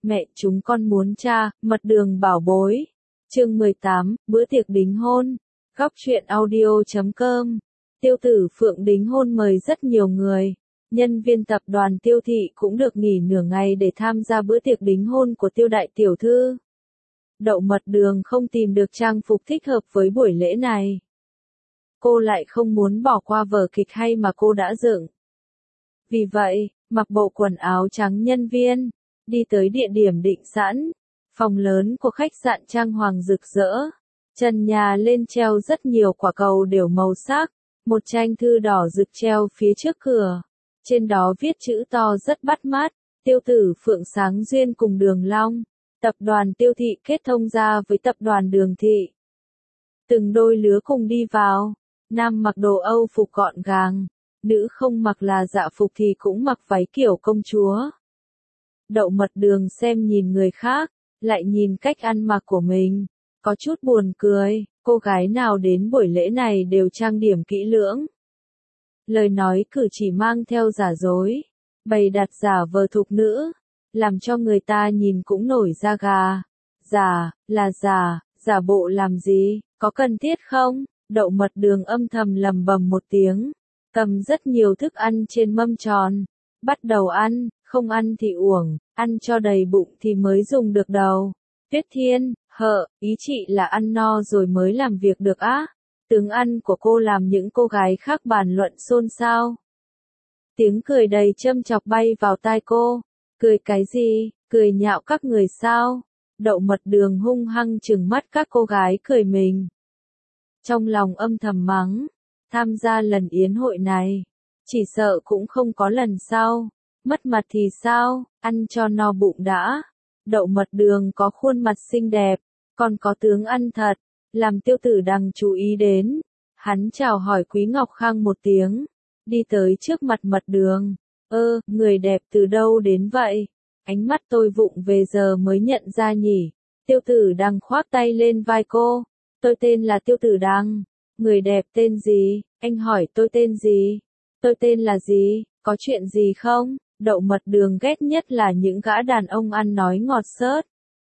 Mẹ chúng con muốn cha, mật đường bảo bối. Chương 18, bữa tiệc đính hôn. Góc truyện audio.com. Tiêu tử Phượng đính hôn mời rất nhiều người. Nhân viên tập đoàn Tiêu thị cũng được nghỉ nửa ngày để tham gia bữa tiệc đính hôn của Tiêu đại tiểu thư. Đậu Mật Đường không tìm được trang phục thích hợp với buổi lễ này. Cô lại không muốn bỏ qua vở kịch hay mà cô đã dựng. Vì vậy, mặc bộ quần áo trắng nhân viên, đi tới địa điểm định sẵn, phòng lớn của khách sạn trang hoàng rực rỡ. Trần nhà lên treo rất nhiều quả cầu đều màu sắc, một tranh thư đỏ rực treo phía trước cửa. Trên đó viết chữ to rất bắt mắt, Tiêu tử Phượng sáng duyên cùng Đường Long. Tập đoàn Tiêu thị kết thông ra với tập đoàn Đường thị. Từng đôi lứa cùng đi vào, nam mặc đồ Âu phục gọn gàng, nữ không mặc là dạ phục thì cũng mặc váy kiểu công chúa. Đậu Mật Đường xem nhìn người khác, lại nhìn cách ăn mặc của mình, có chút buồn cười, cô gái nào đến buổi lễ này đều trang điểm kỹ lưỡng. Lời nói cử chỉ mang theo giả dối, bày đặt giả vờ thục nữ, làm cho người ta nhìn cũng nổi da gà. Giả, là giả, giả bộ làm gì, có cần thiết không? Đậu Mật Đường âm thầm lầm bầm một tiếng, cầm rất nhiều thức ăn trên mâm tròn, bắt đầu ăn, không ăn thì uổng, ăn cho đầy bụng thì mới dùng được đầu. Tuyết Thiên, ý chị là ăn no rồi mới làm việc được á? Tướng ăn của cô làm những cô gái khác bàn luận xôn xao. Tiếng cười đầy châm chọc bay vào tai cô. Cười cái gì, cười nhạo các người sao? Đậu Mật Đường hung hăng trừng mắt các cô gái cười mình. Trong lòng âm thầm mắng, tham gia lần yến hội này, chỉ sợ cũng không có lần sau. Mất mặt thì sao, ăn cho no bụng đã. Đậu Mật Đường có khuôn mặt xinh đẹp, còn có tướng ăn thật, làm Tiêu Tử Đằng chú ý đến. Hắn chào hỏi Quý Ngọc Khang một tiếng, đi tới trước mặt Mật Đường. Người đẹp từ đâu đến vậy? Ánh mắt tôi vụng về giờ mới nhận ra nhỉ. Tiêu Tử Đằng khoác tay lên vai cô. Tôi tên là Tiêu Tử Đằng. Người đẹp tên gì? Anh hỏi tôi tên gì? Tôi tên là gì? Có chuyện gì không? Đậu Mật Đường ghét nhất là những gã đàn ông ăn nói ngọt xớt.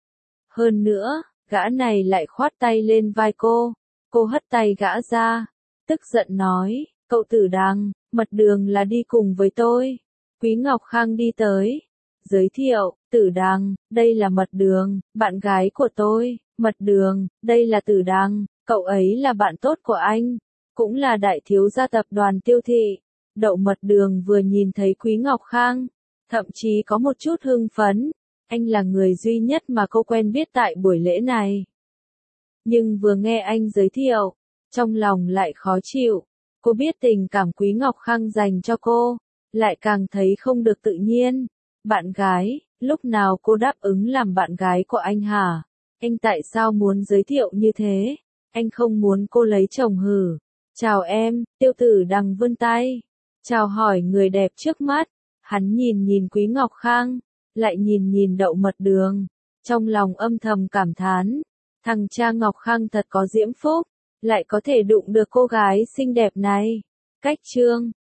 Hơn nữa, gã này lại khoát tay lên vai cô. Cô hất tay gã ra, tức giận nói, cậu Tử Đằng, Mật Đường là đi cùng với tôi. Quý Ngọc Khang đi tới, giới thiệu, Tử Đằng, đây là Mật Đường, bạn gái của tôi. Mật Đường, đây là Tử Đằng, cậu ấy là bạn tốt của anh, cũng là đại thiếu gia tập đoàn Tiêu thị. Đậu Mật Đường vừa nhìn thấy Quý Ngọc Khang, thậm chí có một chút hưng phấn. Anh là người duy nhất mà cô quen biết tại buổi lễ này. Nhưng vừa nghe anh giới thiệu, trong lòng lại khó chịu. Cô biết tình cảm Quý Ngọc Khang dành cho cô, lại càng thấy không được tự nhiên. Bạn gái, lúc nào cô đáp ứng làm bạn gái của anh hả? Anh tại sao muốn giới thiệu như thế? Anh không muốn cô lấy chồng hử? Chào em, Tiêu Tử Đằng vươn tay, chào hỏi người đẹp trước mắt. Hắn nhìn nhìn Quý Ngọc Khang, lại nhìn nhìn Đậu Mật Đường, trong lòng âm thầm cảm thán, thằng cha Ngọc Khang thật có diễm phúc, lại có thể đụng được cô gái xinh đẹp này. Cách chương